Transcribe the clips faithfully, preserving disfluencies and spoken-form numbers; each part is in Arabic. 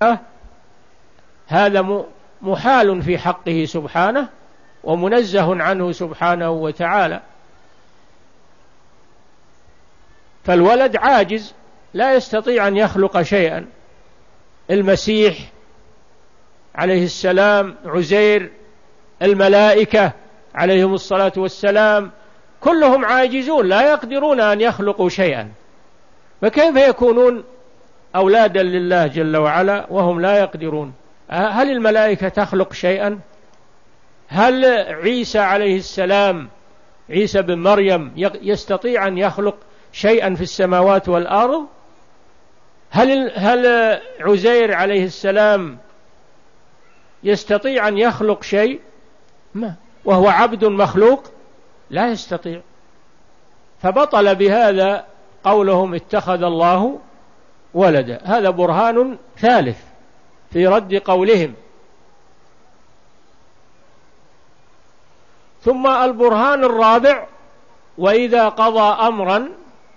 هذا محال في حقه سبحانه ومنزه عنه سبحانه وتعالى. فالولد عاجز لا يستطيع أن يخلق شيئا. المسيح عليه السلام، عزير، الملائكة عليهم الصلاة والسلام، كلهم عاجزون لا يقدرون أن يخلقوا شيئا، فكيف يكونون أولادا لله جل وعلا وهم لا يقدرون؟ هل الملائكة تخلق شيئا؟ هل عيسى عليه السلام، عيسى بن مريم، يستطيع أن يخلق شيئا في السماوات والأرض؟ هل هل عزير عليه السلام يستطيع أن يخلق شيء؟ ما وهو عبد مخلوق لا يستطيع. فبطل بهذا قولهم اتخذ الله ولدا. هذا برهان ثالث في رد قولهم. ثم البرهان الرابع: وإذا قضى أمرا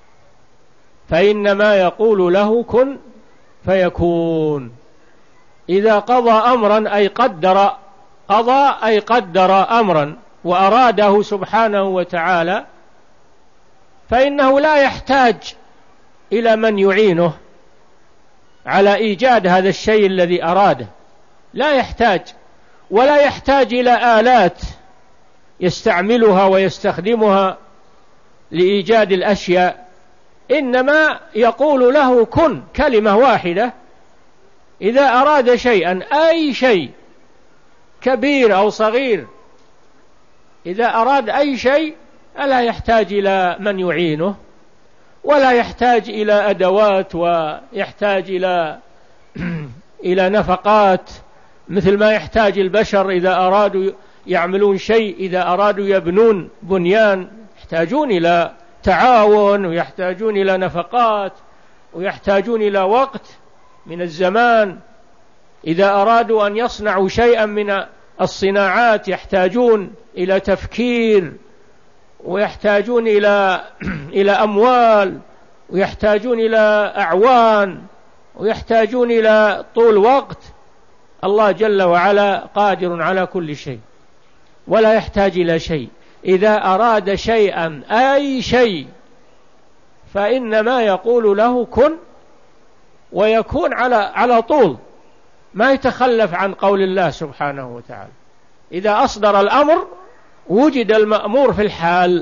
فإنما يقول له كن فيكون. إذا قضى أمرا أي قدر، قضى أي قدر أمرا وأراده سبحانه وتعالى، فإنه لا يحتاج إلى من يعينه على إيجاد هذا الشيء الذي أراده، لا يحتاج، ولا يحتاج إلى آلات يستعملها ويستخدمها لإيجاد الأشياء، إنما يقول له كن، كلمة واحدة. إذا أراد شيئا، أي شيء كبير أو صغير، إذا أراد أي شيء ألا يحتاج إلى من يعينه، ولا يحتاج إلى أدوات، ويحتاج إلى إلى نفقات مثل ما يحتاج البشر إذا أرادوا يعملون شيء، إذا أرادوا يبنون بنيان يحتاجون إلى تعاون، ويحتاجون إلى نفقات، ويحتاجون إلى وقت من الزمان. إذا أرادوا أن يصنعوا شيئا من الصناعات يحتاجون إلى تفكير، ويحتاجون إلى إلى أموال، ويحتاجون إلى أعوان، ويحتاجون إلى طول وقت. الله جل وعلا قادر على كل شيء ولا يحتاج إلى شيء. إذا أراد شيئا، أي شيء، فإنما يقول له كن ويكون على على طول، ما يتخلف عن قول الله سبحانه وتعالى. إذا أصدر الأمر وجد المأمور في الحال.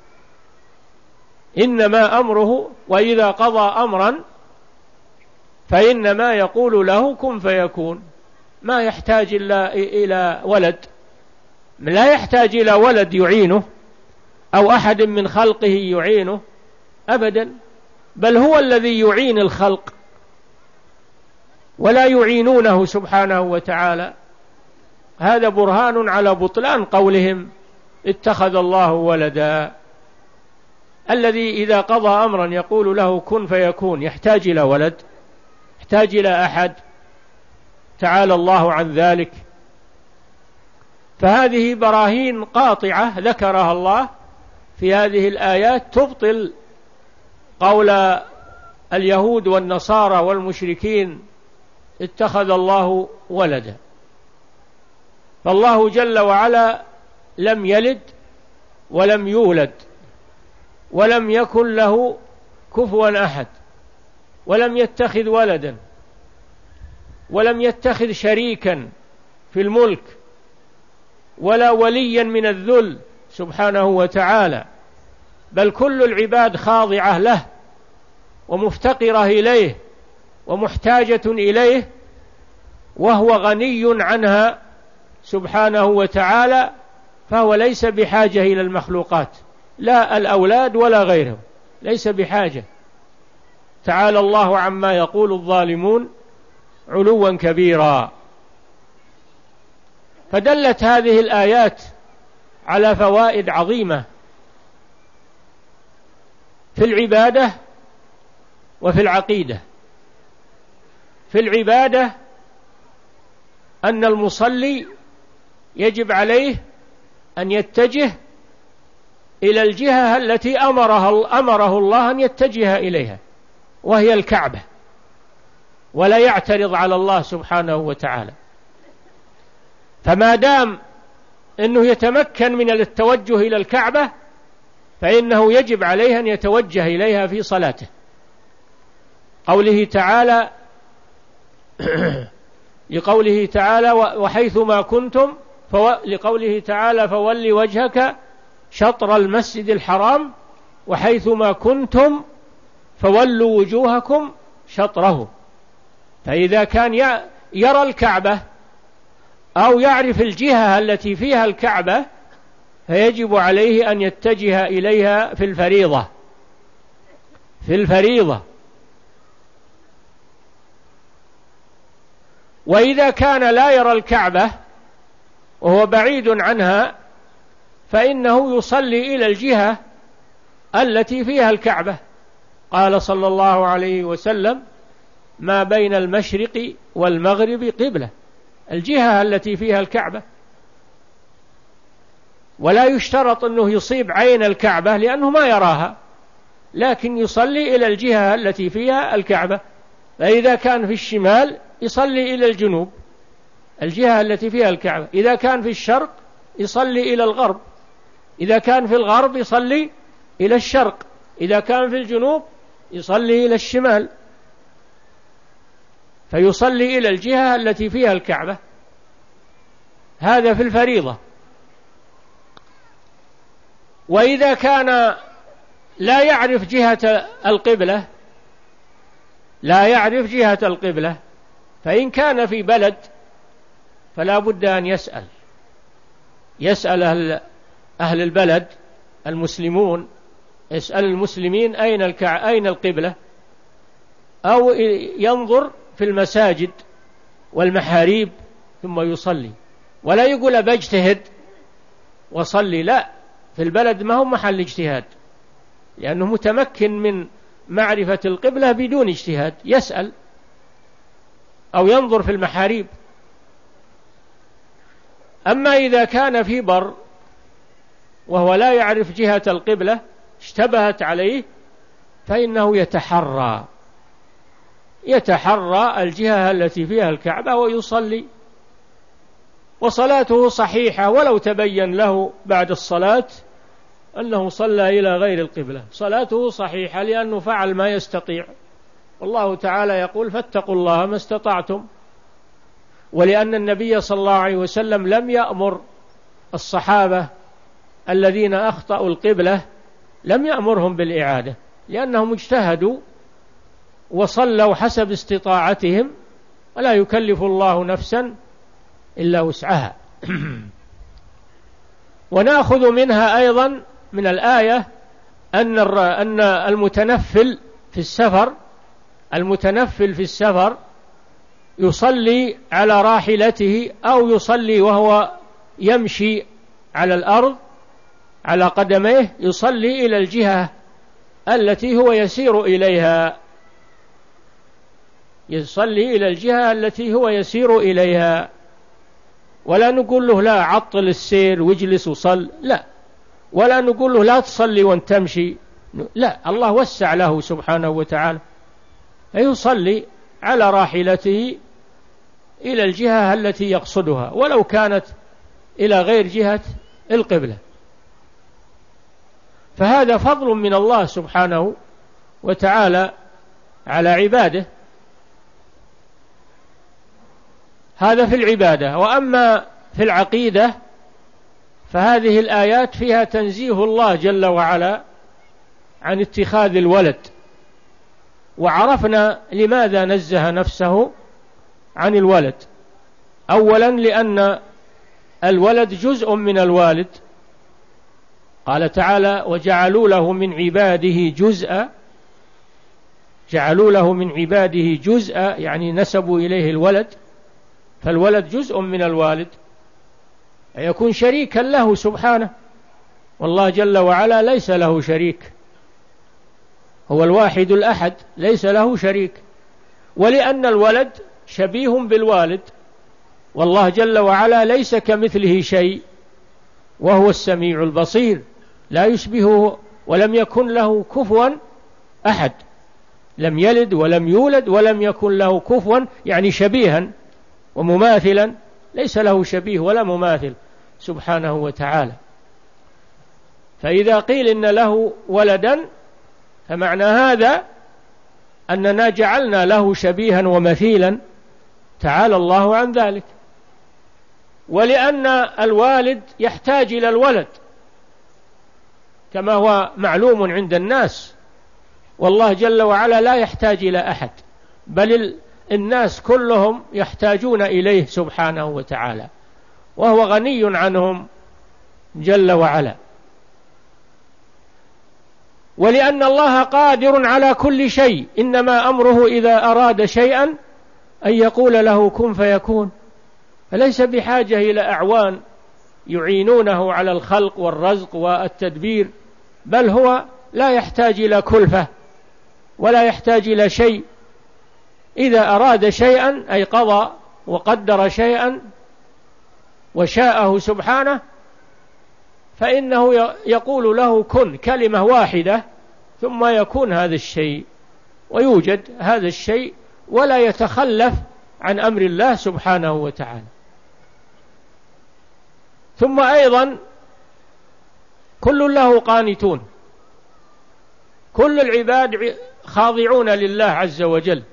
إنما أمره وإذا قضى أمرا فإنما يقول له كن فيكون. ما يحتاج إلا إلى ولد، لا يحتاج إلى ولد يعينه أو أحد من خلقه يعينه أبدا، بل هو الذي يعين الخلق ولا يعينونه سبحانه وتعالى. هذا برهان على بطلان قولهم اتخذ الله ولدا. الذي إذا قضى أمرا يقول له كن فيكون يحتاج إلى ولد، يحتاج إلى أحد؟ تعالى الله عن ذلك. فهذه براهين قاطعة ذكرها الله في هذه الآيات تبطل قول اليهود والنصارى والمشركين اتخذ الله ولدا. فالله جل وعلا لم يلد ولم يولد ولم يكن له كفوا أحد، ولم يتخذ ولدا، ولم يتخذ شريكا في الملك، ولا وليا من الذل سبحانه وتعالى، بل كل العباد خاضعة له ومفتقرة إليه ومحتاجة إليه، وهو غني عنها سبحانه وتعالى، فهو ليس بحاجة إلى المخلوقات، لا الأولاد ولا غيرهم، ليس بحاجة. تعالى الله عما يقول الظالمون علوا كبيرا. فدلت هذه الآيات على فوائد عظيمة في العبادة وفي العقيدة. في العبادة أن المصلي يجب عليه أن يتجه إلى الجهة التي أمره, أمره الله أن يتجه إليها، وهي الكعبة. ولا يعترض على الله سبحانه وتعالى. فما دام أنه يتمكن من التوجه إلى الكعبة فإنه يجب عليه أن يتوجه إليها في صلاته. قوله تعالى لقوله تعالى وحيثما كنتم فو... لقوله تعالى فول وجهك شطر المسجد الحرام وحيثما كنتم فولوا وجوهكم شطره. فإذا كان يرى الكعبة أو يعرف الجهة التي فيها الكعبة فيجب عليه أن يتجه إليها في الفريضة في الفريضة وإذا كان لا يرى الكعبة وهو بعيد عنها فإنه يصلي إلى الجهة التي فيها الكعبة. قال صلى الله عليه وسلم ما بين المشرق والمغرب قبلة، الجهة التي فيها الكعبة. ولا يشترط أنه يصيب عين الكعبة لأنه ما يراها، لكن يصلي إلى الجهة التي فيها الكعبة. فإذا كان في الشمال يصلي إلى الجنوب، الجهة التي فيها الكعبة. إذا كان في الشرق يصلي إلى الغرب، إذا كان في الغرب يصلي إلى الشرق، إذا كان في الجنوب يصلي إلى الشمال. فيصلي إلى الجهة التي فيها الكعبة، هذا في الفريضة. وإذا كان لا يعرف جهة القبلة لا يعرف جهة القبلة فإن كان في بلد فلا بد أن يسأل يسأل أهل, أهل البلد المسلمون، يسأل المسلمين أين الكع... أين القبلة، أو ينظر في المساجد والمحاريب ثم يصلي. ولا يقول بجتهد وصلي، لا، في البلد ما هو محل اجتهاد، لأنه متمكن من معرفة القبلة بدون اجتهاد، يسأل أو ينظر في المحاريب. أما إذا كان في بر وهو لا يعرف جهة القبلة اشتبهت عليه فإنه يتحرى يتحرى الجهة التي فيها الكعبة ويصلي، وصلاته صحيحة ولو تبين له بعد الصلاة أنه صلى إلى غير القبلة، صلاته صحيحة لأنه فعل ما يستطيع. والله تعالى يقول فاتقوا الله ما استطعتم. ولأن النبي صلى الله عليه وسلم لم يأمر الصحابة الذين أخطأوا القبلة، لم يأمرهم بالإعادة، لأنهم اجتهدوا وصلوا حسب استطاعتهم، ولا يكلف الله نفسا إلا وسعها. ونأخذ منها أيضا من الآية أن أن المتنفل في السفر المتنفل في السفر يصلي على راحلته أو يصلي وهو يمشي على الأرض على قدميه، يصلي إلى الجهة التي هو يسير إليها يصلي إلى الجهة التي هو يسير إليها. ولا نقول له لا عطل السير واجلس وصل، لا، ولا نقول له لا تصلي وانت تمشي، لا، الله وسع له سبحانه وتعالى، يصلي على راحلته إلى الجهة التي يقصدها ولو كانت إلى غير جهة القبلة. فهذا فضل من الله سبحانه وتعالى على عباده، هذا في العبادة. وأما في العقيدة فهذه الآيات فيها تنزيه الله جل وعلا عن اتخاذ الولد، وعرفنا لماذا نزه نفسه عن الولد. أولا لأن الولد جزء من الوالد، قال تعالى وجعلوا له من عباده جزءا، جعلوا له من عباده جزءا يعني نسبوا إليه الولد، فالولد جزء من الوالد، يكون شريكا له سبحانه، والله جل وعلا ليس له شريك، هو الواحد الأحد ليس له شريك. ولأن الولد شبيه بالوالد، والله جل وعلا ليس كمثله شيء وهو السميع البصير، لا يشبهه ولم يكن له كفوا أحد، لم يلد ولم يولد ولم يكن له كفوا يعني شبيها ومماثلا، ليس له شبيه ولا مماثل سبحانه وتعالى. فإذا قيل إن له ولدا فمعنى هذا أننا جعلنا له شبيها ومثيلا، تعالى الله عن ذلك. ولأن الوالد يحتاج إلى الولد كما هو معلوم عند الناس، والله جل وعلا لا يحتاج إلى أحد، بل الناس كلهم يحتاجون إليه سبحانه وتعالى، وهو غني عنهم جل وعلا. ولأن الله قادر على كل شيء، إنما أمره إذا أراد شيئا أن يقول له كن فيكون، فليس بحاجة إلى أعوان يعينونه على الخلق والرزق والتدبير، بل هو لا يحتاج إلى كلفة ولا يحتاج إلى شيء. إذا أراد شيئا أي قضى وقدر شيئا وشاءه سبحانه، فإنه يقول له كن، كلمة واحدة، ثم يكون هذا الشيء ويوجد هذا الشيء ولا يتخلف عن أمر الله سبحانه وتعالى. ثم أيضا كل له قانتون، كل العباد خاضعون لله عز وجل،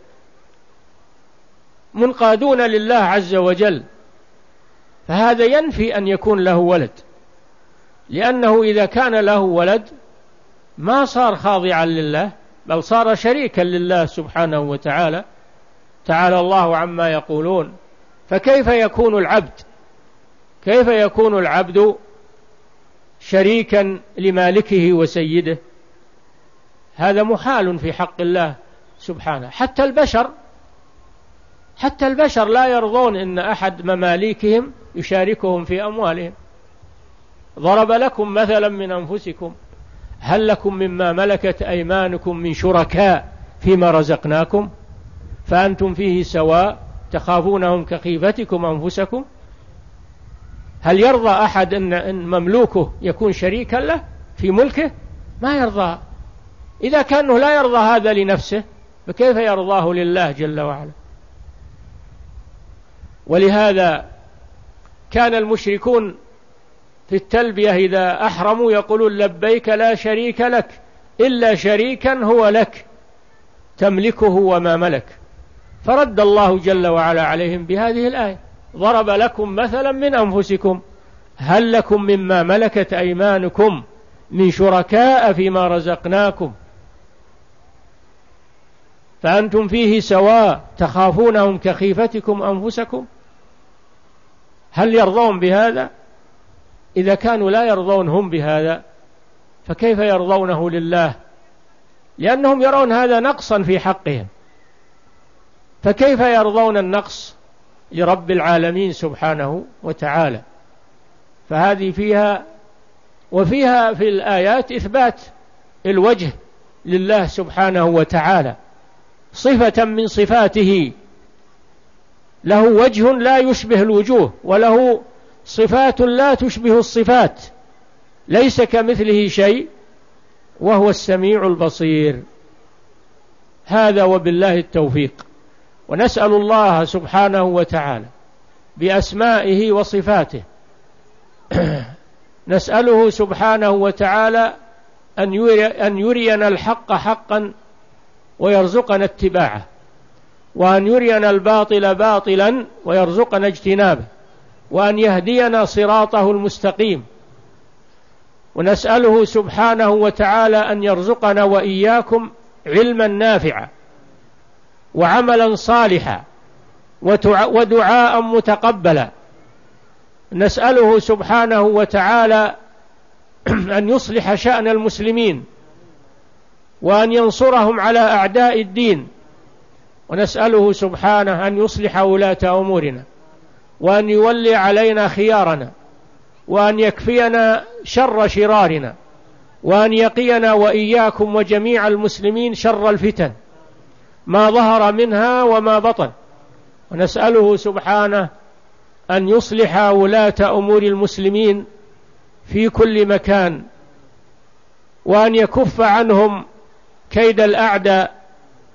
منقادون لله عز وجل، فهذا ينفي أن يكون له ولد، لأنه إذا كان له ولد ما صار خاضعا لله، بل صار شريكا لله سبحانه وتعالى، تعالى الله عما يقولون. فكيف يكون العبد كيف يكون العبد شريكا لمالكه وسيده؟ هذا محال في حق الله سبحانه. حتى البشر حتى البشر لا يرضون إن أحد مماليكهم يشاركهم في أموالهم. ضرب لكم مثلا من أنفسكم هل لكم مما ملكت أيمانكم من شركاء فيما رزقناكم فأنتم فيه سواء تخافونهم كخيفتكم أنفسكم. هل يرضى أحد أن مملوكه يكون شريكا له في ملكه؟ ما يرضى. إذا كانه لا يرضى هذا لنفسه فكيف يرضاه لله جل وعلا؟ ولهذا كان المشركون في التلبية إذا أحرموا يقولون لبيك لا شريك لك إلا شريكا هو لك تملكه وما ملك. فرد الله جل وعلا عليهم بهذه الآية: ضرب لكم مثلا من أنفسكم هل لكم مما ملكت أيمانكم من شركاء فيما رزقناكم فأنتم فيه سواء تخافونهم كخيفتكم أنفسكم. هل يرضون بهذا؟ إذا كانوا لا يرضون هم بهذا فكيف يرضونه لله؟ لأنهم يرون هذا نقصا في حقهم، فكيف يرضون النقص لرب العالمين سبحانه وتعالى؟ فهذه فيها وفيها في الآيات إثبات الوجه لله سبحانه وتعالى، صفة من صفاته، له وجه لا يشبه الوجوه، وله صفات لا تشبه الصفات، ليس كمثله شيء وهو السميع البصير. هذا وبالله التوفيق. ونسأل الله سبحانه وتعالى بأسمائه وصفاته نسأله سبحانه وتعالى أن يري أن يرينا الحق حقا ويرزقنا اتباعه، وأن يرينا الباطل باطلا ويرزقنا اجتنابه، وأن يهدينا صراطه المستقيم. ونسأله سبحانه وتعالى أن يرزقنا وإياكم علما نافعا وعملا صالحا ودعاء متقبلا. نسأله سبحانه وتعالى أن يصلح شأن المسلمين وأن ينصرهم على أعداء الدين. ونسأله سبحانه أن يصلح ولاة أمورنا وأن يولي علينا خيارنا وأن يكفينا شر شرارنا وأن يقينا وإياكم وجميع المسلمين شر الفتن ما ظهر منها وما بطن. ونسأله سبحانه أن يصلح ولاة أمور المسلمين في كل مكان وأن يكف عنهم كيد الأعداء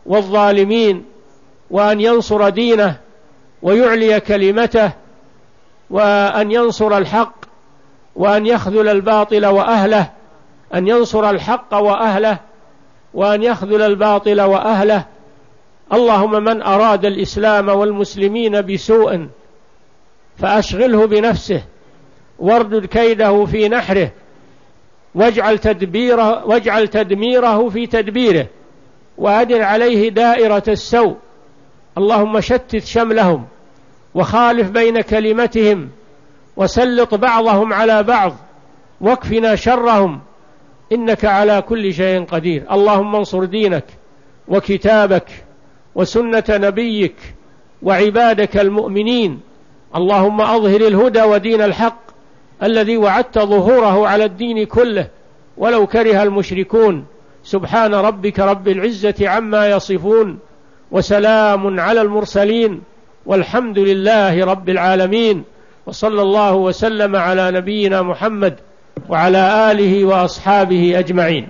والظالمين، وأن ينصر دينه ويعلي كلمته، وأن ينصر الحق وأن يخذل الباطل وأهله، أن ينصر الحق وأهله وأن يخذل الباطل وأهله. اللهم من أراد الإسلام والمسلمين بسوء فأشغله بنفسه واردد كيده في نحره، واجعل تدبيره واجعل تدميره في تدبيره، وأدر عليه دائرة السوء. اللهم شتت شملهم وخالف بين كلمتهم، وسلط بعضهم على بعض، واكفنا شرهم، إنك على كل شيء قدير. اللهم انصر دينك وكتابك وسنة نبيك وعبادك المؤمنين. اللهم أظهر الهدى ودين الحق الذي وعدت ظهوره على الدين كله ولو كره المشركون. سبحان ربك رب العزة عما يصفون، وسلام على المرسلين، والحمد لله رب العالمين، وصلى الله وسلم على نبينا محمد وعلى آله وأصحابه أجمعين.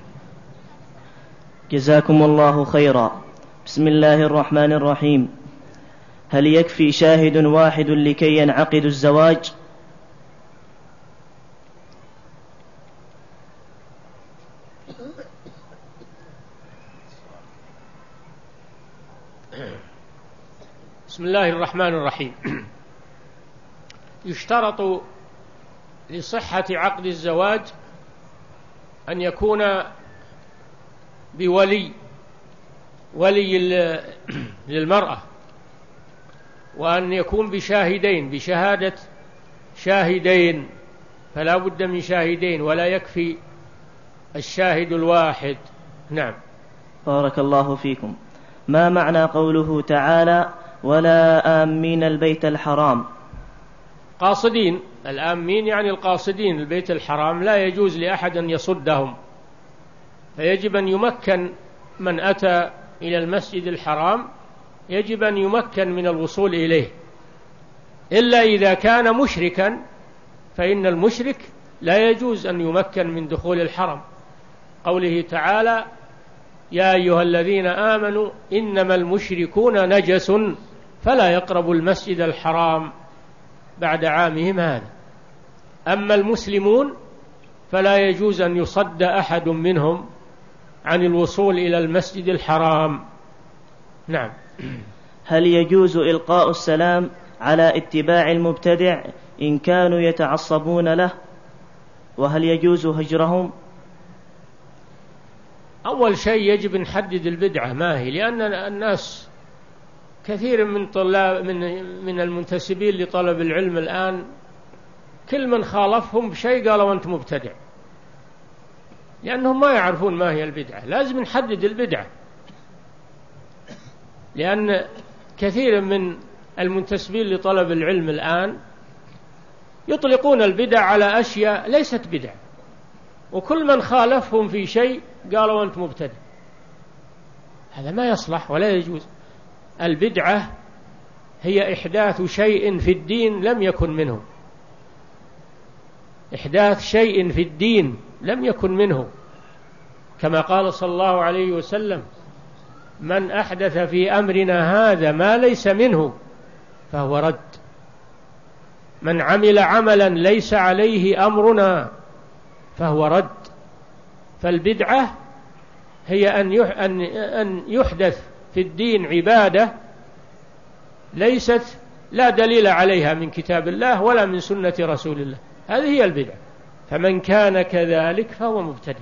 جزاكم الله خيرا. بسم الله الرحمن الرحيم. هل يكفي شاهد واحد لكي ينعقد الزواج؟ بسم الله الرحمن الرحيم. يشترط لصحة عقد الزواج أن يكون بولي ولي للمرأة، وأن يكون بشاهدين بشهادة شاهدين، فلا بد من شاهدين ولا يكفي الشاهد الواحد. نعم. بارك الله فيكم. ما معنى قوله تعالى ولا آمين البيت الحرام؟ قاصدين، الآمين يعني القاصدين البيت الحرام، لا يجوز لأحد أن يصدهم، فيجب أن يمكن من أتى إلى المسجد الحرام، يجب أن يمكن من الوصول إليه، إلا إذا كان مشركا، فإن المشرك لا يجوز أن يمكن من دخول الحرم. قوله تعالى يا أيها الذين آمنوا إنما المشركون نجس فلا يقربوا المسجد الحرام بعد عامهم هذا. أما المسلمون فلا يجوز أن يصد أحد منهم عن الوصول إلى المسجد الحرام. نعم. هل يجوز إلقاء السلام على اتباع المبتدع إن كانوا يتعصبون له؟ وهل يجوز هجرهم؟ أول شيء يجب نحدد البدعة ما هي، لأن الناس كثير من طلاب من من المنتسبين لطلب العلم الآن كل من خالفهم بشيء قالوا أنت مبتدع، لأنهم ما يعرفون ما هي البدعة. لازم نحدد البدعة، لأن كثير من المنتسبين لطلب العلم الآن يطلقون البدع على أشياء ليست بدع، وكل من خالفهم في شيء قالوا أنت مبتدع. هذا ما يصلح ولا يجوز. البدعة هي إحداث شيء في الدين لم يكن منه، إحداث شيء في الدين لم يكن منه، كما قال صلى الله عليه وسلم من أحدث في أمرنا هذا ما ليس منه فهو رد، من عمل عملا ليس عليه أمرنا فهو رد. فالبدعة هي أن يحدث في الدين عبادة ليست لا دليل عليها من كتاب الله ولا من سنة رسول الله، هذه هي البدعة. فمن كان كذلك فهو مبتدع،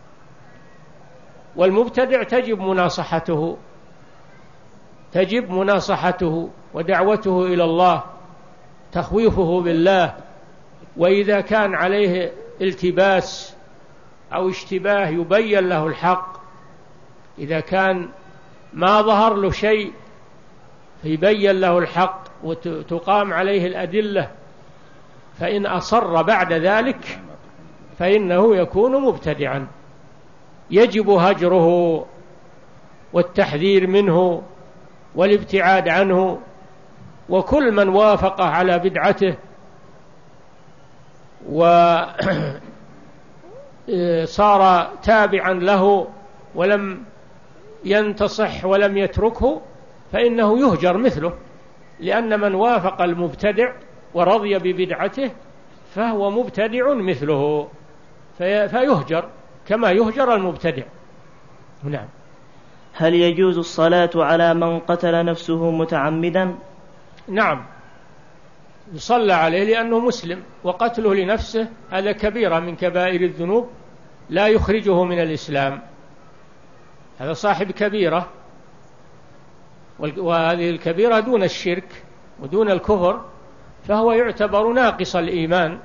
والمبتدع تجب مناصحته تجب مناصحته ودعوته إلى الله، تخويفه بالله. وإذا كان عليه التباس أو اشتباه يبين له الحق، إذا كان ما ظهر له شيء يبين له الحق وتقام عليه الأدلة، فإن أصر بعد ذلك فإنه يكون مبتدعا، يجب هجره والتحذير منه والابتعاد عنه. وكل من وافق على بدعته وصار تابعا له ولم ينتصح ولم يتركه فإنه يهجر مثله، لأن من وافق المبتدع ورضي ببدعته فهو مبتدع مثله فيهجر كما يهجر المبتدع. نعم. هل يجوز الصلاة على من قتل نفسه متعمدا؟ نعم، يصلى عليه لأنه مسلم، وقتله لنفسه هذا كبيرة من كبائر الذنوب لا يخرجه من الإسلام، هذا صاحب كبيرة، وهذه الكبيرة دون الشرك ودون الكفر، فهو يعتبر ناقص الإيمان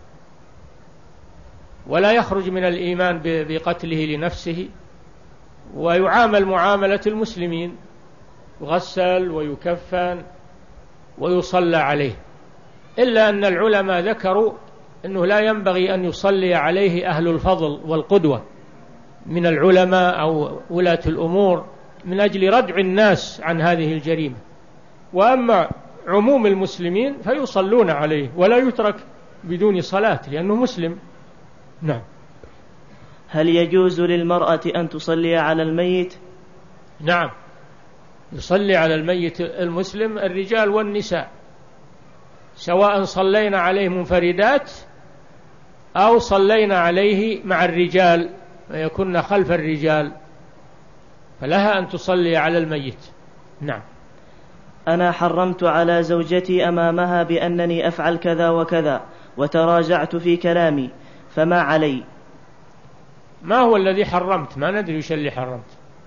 ولا يخرج من الإيمان بقتله لنفسه، ويعامل معاملة المسلمين، يغسل ويكفن ويصلى عليه، إلا أن العلماء ذكروا أنه لا ينبغي أن يصلي عليه أهل الفضل والقدوة من العلماء أو ولاة الأمور من أجل ردع الناس عن هذه الجريمة، وأما عموم المسلمين فيصلون عليه ولا يترك بدون صلاة لأنه مسلم. نعم. هل يجوز للمرأة أن تصلي على الميت؟ نعم، يصلي على الميت المسلم الرجال والنساء، سواء صلينا عليه منفردات أو صلينا عليه مع الرجال ويكون خلف الرجال، فلها أن تصلي على الميت. نعم. أنا حرمت على زوجتي أمامها بأنني أفعل كذا وكذا وتراجعت في كلامي، فما علي؟ ما هو الذي حرمت؟ ما ندري وش اللي حرمت،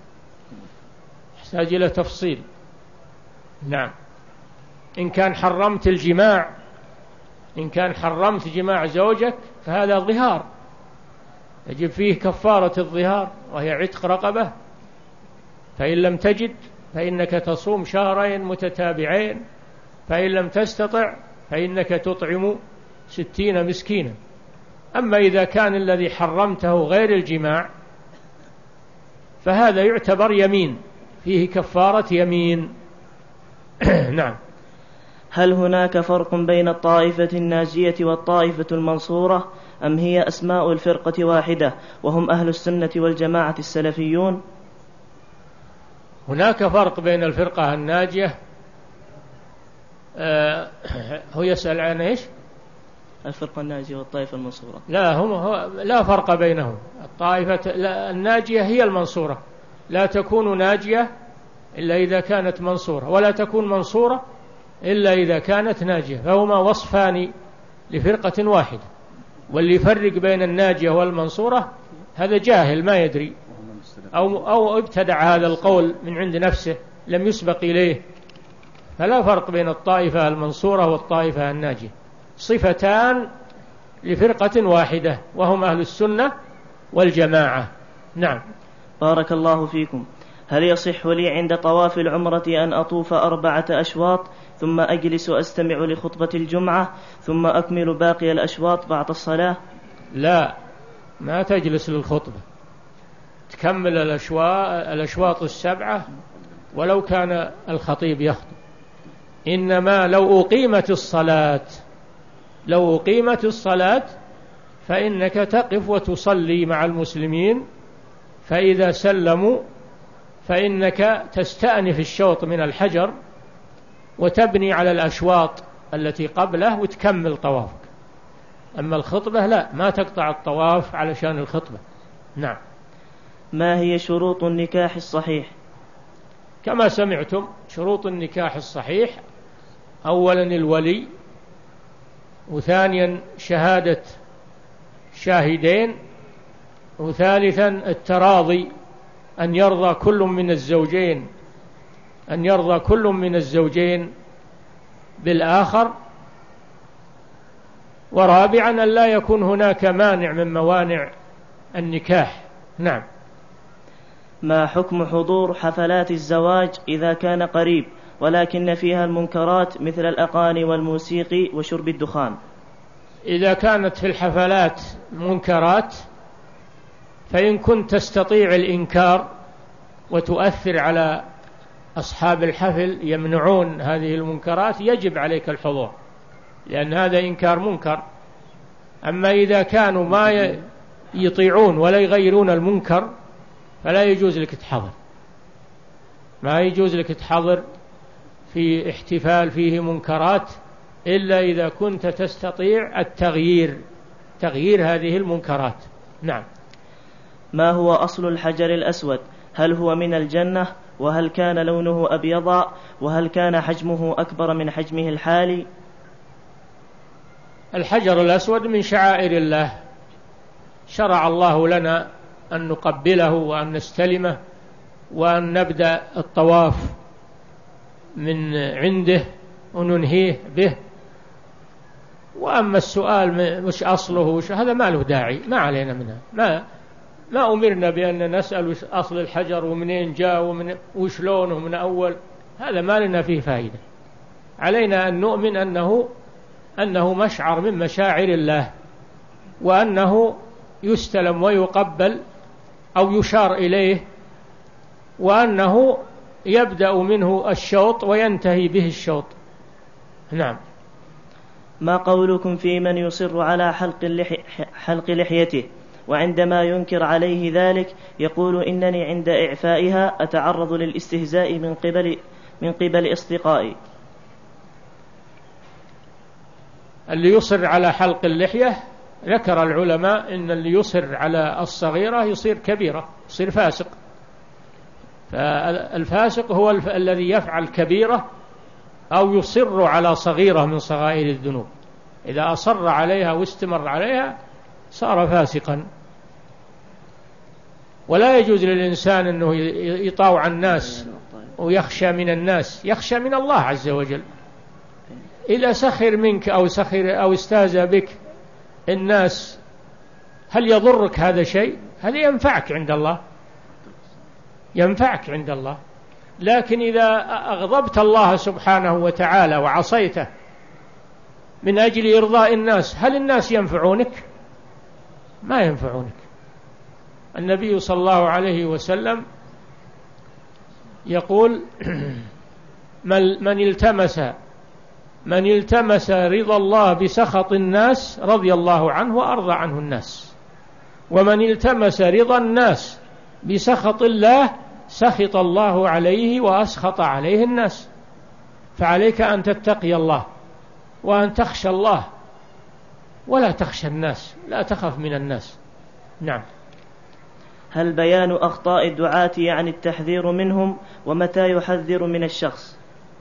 يحتاج إلى تفصيل. نعم. إن كان حرمت الجماع، إن كان حرمت جماع زوجك فهذا ظهار يجب فيه كفارة الظهار وهي عتق رقبة، فإن لم تجد فإنك تصوم شهرين متتابعين، فإن لم تستطع فإنك تطعم ستين مسكينا. أما إذا كان الذي حرمته غير الجماع فهذا يعتبر يمين، فيه كفارة يمين. نعم. هل هناك فرق بين الطائفة الناجية والطائفة المنصورة، أم هي أسماء الفرقة واحدة وهم أهل السنة والجماعة السلفيون؟ هناك فرق بين الفرقة الناجية. آه هو يسأل عن إيش؟ الفرقة الناجية والطائفة المنصورة. لا هم هو لا فرق بينهم. الطائفة الناجية هي المنصورة، لا تكون ناجية إلا إذا كانت منصورة، ولا تكون منصورة إلا إذا كانت ناجية، فهما وصفان لفرقة واحدة. واللي يفرق بين الناجية والمنصورة هذا جاهل ما يدري، أو, أو ابتدع هذا القول من عند نفسه لم يسبق إليه. فلا فرق بين الطائفة المنصورة والطائفة الناجية، صفتان لفرقة واحدة وهم أهل السنة والجماعة. نعم. بارك الله فيكم. هل يصح لي عند طواف العمرة أن أطوف أربعة أشواط ثم أجلس أستمع لخطبة الجمعة ثم أكمل باقي الأشواط بعد الصلاة؟ لا، ما تجلس للخطبة، تكمل الأشواط السبعة ولو كان الخطيب يخطب. إنما لو أقيمت الصلاة لو أقيمت الصلاة فإنك تقف وتصلي مع المسلمين، فإذا سلموا فإنك تستأنف الشوط من الحجر وتبني على الأشواط التي قبله وتكمل طوافك. أما الخطبة لا، ما تقطع الطواف علشان الخطبة. نعم. ما هي شروط النكاح الصحيح؟ كما سمعتم، شروط النكاح الصحيح: أولا الولي، وثانيا شهادة شاهدين، وثالثا التراضي، أن يرضى كل من الزوجين أن يرضى كل من الزوجين بالآخر، ورابعا أن لا يكون هناك مانع من موانع النكاح. نعم. ما حكم حضور حفلات الزواج إذا كان قريب ولكن فيها المنكرات مثل الأغاني والموسيقى وشرب الدخان؟ إذا كانت في الحفلات منكرات فإن كنت تستطيع الإنكار وتؤثر على أصحاب الحفل يمنعون هذه المنكرات يجب عليك الحضور، لأن هذا إنكار منكر. أما إذا كانوا ما يطيعون ولا يغيرون المنكر فلا يجوز لك تحضر. ما يجوز لك تحضر في احتفال فيه منكرات إلا إذا كنت تستطيع التغيير تغيير هذه المنكرات. نعم. ما هو أصل الحجر الأسود؟ هل هو من الجنة؟ وهل كان لونه أبيضا؟ وهل كان حجمه أكبر من حجمه الحالي؟ الحجر الأسود من شعائر الله، شرع الله لنا أن نقبله وأن نستلمه وأن نبدأ الطواف من عنده وننهيه به. وأما السؤال مش أصله هذا ما له داعي، ما علينا منها، ما ما أمرنا بأن نسأل أصل الحجر ومنين جاء ومن وشلونه من أول، هذا ما لنا فيه فائدة. علينا أن نؤمن أنه أنه مشعر من مشاعر الله، وأنه يستلم ويقبل أو يشار إليه، وأنه يبدأ منه الشوط وينتهي به الشوط. نعم. ما قولكم في من يصر على حلق, اللحي حلق لحيته، وعندما ينكر عليه ذلك يقول إنني عند إعفائها أتعرض للاستهزاء من قبل, من قبل أصدقائي؟ اللي يصر على حلق اللحية ذكر العلماء إن اللي يصر على الصغيرة يصير كبيرة، يصير فاسق. فالفاسق هو الف... الذي يفعل كبيرة أو يصر على صغيرة من صغائر الذنوب. إذا أصر عليها واستمر عليها صار فاسقا. ولا يجوز للإنسان أنه يطاوع الناس ويخشى من الناس، يخشى من الله عز وجل. إذا سخر منك أو سخر أو استهزأ بك الناس، هل يضرك هذا شيء؟ هذا ينفعك عند الله، ينفعك عند الله. لكن إذا أغضبت الله سبحانه وتعالى وعصيته من أجل إرضاء الناس، هل الناس ينفعونك؟ ما ينفعونك. النبي صلى الله عليه وسلم يقول من التمس من التمس رضا الله بسخط الناس رضي الله عنه وأرضى عنه الناس، ومن التمس رضا الناس بسخط الله سخط الله عليه وأسخط عليه الناس. فعليك أن تتقي الله وأن تخشى الله ولا تخشى الناس، لا تخف من الناس. نعم. هل بيان أخطاء الدعاة يعني التحذير منهم؟ ومتى يحذر من الشخص؟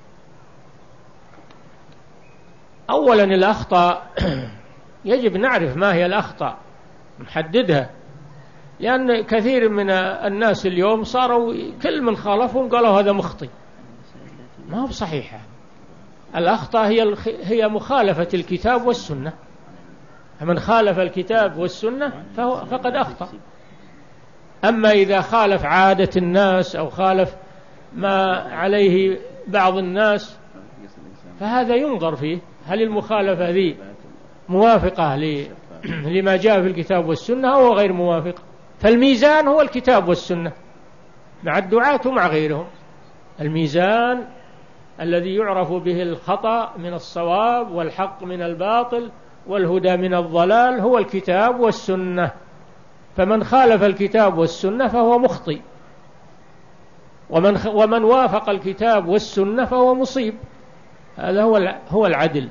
أولا الأخطاء يجب نعرف ما هي الأخطاء نحددها، لأن كثير من الناس اليوم صاروا كل من خالفهم قالوا هذا مخطئ. ما هو صحيح. الأخطاء هي هي مخالفة الكتاب والسنة. من خالف الكتاب والسنة فهو فقد أخطأ. أما إذا خالف عادة الناس أو خالف ما عليه بعض الناس فهذا ينظر فيه، هل المخالفة ذي موافقة لما جاء في الكتاب والسنة أو غير موافقة. فالميزان هو الكتاب والسنة مع الدعاة ومع غيرهم. الميزان الذي يعرف به الخطأ من الصواب والحق من الباطل والهدى من الضلال هو الكتاب والسنة. فمن خالف الكتاب والسنة فهو مخطئ، ومن ومن وافق الكتاب والسنة فهو مصيب. هذا هو هو العدل.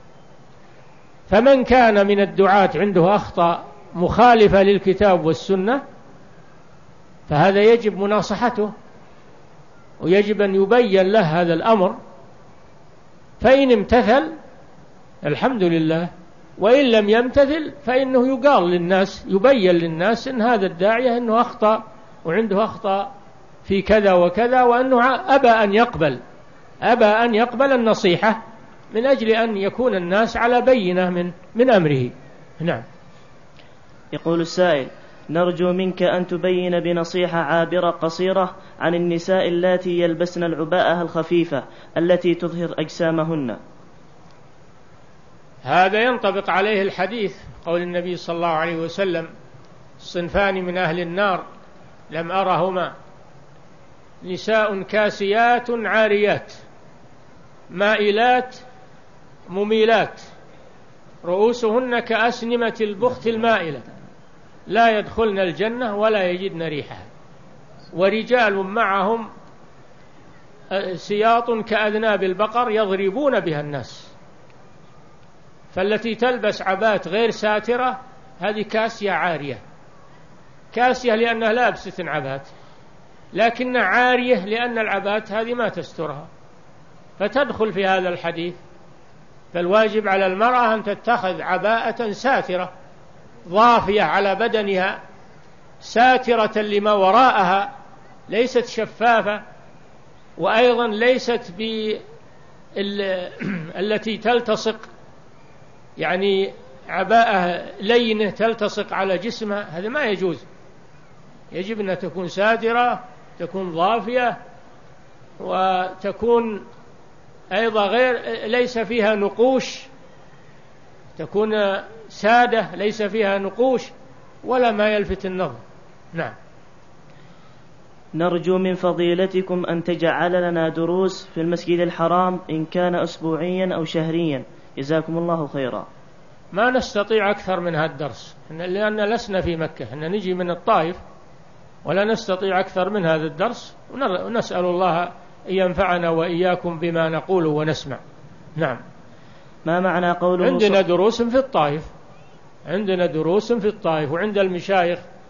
فمن كان من الدعاة عنده أخطاء مخالفة للكتاب والسنة فهذا يجب مناصحته، ويجب أن يبين له هذا الأمر. فإن امتثل الحمد لله، وإن لم يمتثل فإنه يقال للناس، يبين للناس أن هذا الداعية أنه أخطأ وعنده أخطاء في كذا وكذا، وأنه أبى أن يقبل أبى أن يقبل النصيحة من أجل أن يكون الناس على بينة من من أمره. نعم. يقول السائل: نرجو منك أن تبين بنصيحة عابرة قصيرة عن النساء اللاتي يلبسن العباءة الخفيفة التي تظهر أجسامهن. هذا ينطبق عليه الحديث قول النبي صلى الله عليه وسلم: صنفان من أهل النار لم أرهما، نساء كاسيات عاريات مائلات مميلات رؤوسهن كأسنمة البخت المائلة لا يدخلن الجنة ولا يجدن ريحها، ورجال معهم سياط كأذناب البقر يضربون بها الناس. فالتي تلبس عبات غير ساترة هذه كاسية عارية، كاسية لأنها لابسة عبات، لكن عارية لأن العبات هذه ما تسترها، فتدخل في هذا الحديث. فالواجب على المرأة أن تتخذ عباءة ساترة ضافية على بدنها، ساترة لما وراءها، ليست شفافة، وأيضا ليست التي تلتصق، يعني عباءة لينة تلتصق على جسمها، هذا ما يجوز. يجب أن تكون ساترة، تكون ضافية، وتكون أيضا غير ليس فيها نقوش، تكون سادة ليس فيها نقوش ولا ما يلفت النظر. نعم. نرجو من فضيلتكم أن تجعل لنا دروس في المسجد الحرام إن كان أسبوعيا أو شهريا، جزاكم الله خيرا. ما نستطيع أكثر من هذا الدرس لأن لسنا في مكة، إحنا نجي من الطائف ولا نستطيع أكثر من هذا الدرس، ونسأل الله أن ينفعنا وإياكم بما نقول ونسمع. نعم. ما معنى قوله عندنا دروس في الطائف، عندنا دروس في الطائف وعند المشايخ